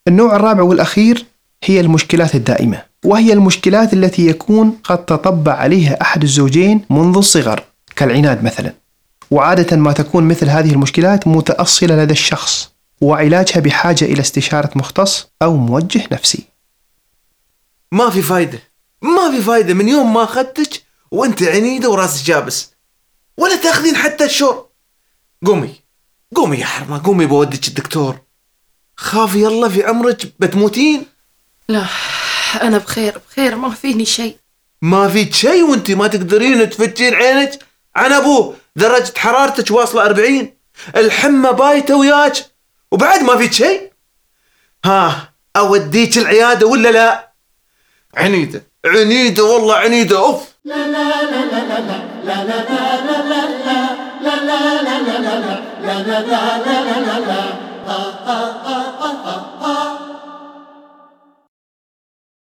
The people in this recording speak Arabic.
النوع الرابع والأخير هي المشكلات الدائمة، وهي المشكلات التي يكون قد تطبع عليها أحد الزوجين منذ الصغر كالعناد مثلا، وعادة ما تكون مثل هذه المشكلات متأصلة لدى الشخص، وعلاجها بحاجة إلى استشارة مختص أو موجه نفسي. ما في فايدة من يوم ما أخذتك وأنت عنيدة وراسك جابس، ولا تاخذين حتى الشور. قومي يا حرمة، قومي بودك الدكتور. خافي يلا في عمرك بتموتين. لا أنا بخير ما فيني شيء. ما فيك شيء وانت ما تقدرين تفتشين عينك عن أبوه، درجة حرارتك واصلة 40، الحمى بايته وياك، وبعد ما فيك شيء. ها أوديك العيادة ولا لا؟ عنيدة والله عنيدة. أوف. لا